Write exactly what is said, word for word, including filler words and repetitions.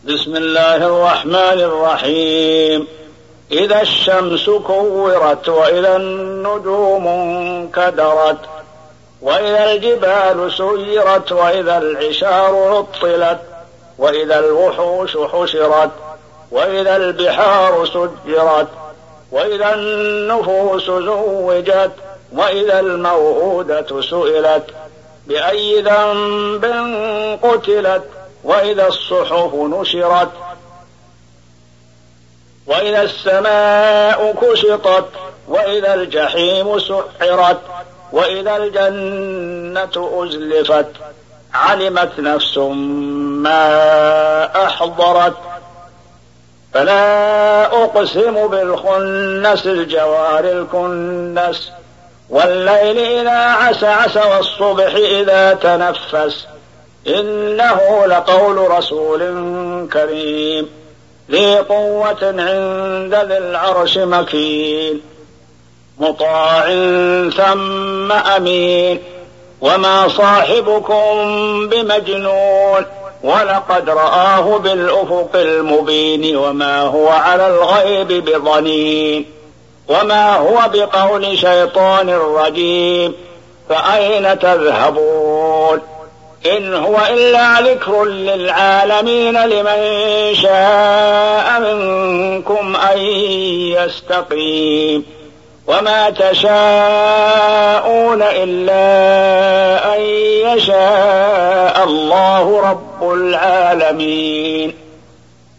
بسم الله الرحمن الرحيم. إذا الشمس كورت وإذا النجوم انكدرت وإذا الجبال سيرت وإذا العشار عطلت وإذا الوحوش حشرت وإذا البحار سجرت وإذا النفوس زوجت وإذا الموءودة سئلت بأي ذنب قتلت وإذا الصحف نشرت وإذا السماء كشطت وإذا الجحيم سعرت وإذا الجنة أزلفت علمت نفس ما أحضرت فلا أقسم بالخنس الجوار الكنس والليل إذا عسعس والصبح إذا تنفس إنه لقول رسول كريم ذي قوة عند ذي العرش مكين مطاع ثم أمين وما صاحبكم بمجنون ولقد رآه بالأفق المبين وما هو على الغيب بضنين وما هو بقول شيطان رجيم فأين تذهبون إن هو إلا ذكر للعالمين لمن شاء منكم أن يستقيم وما تشاءون إلا أن يشاء الله رب العالمين.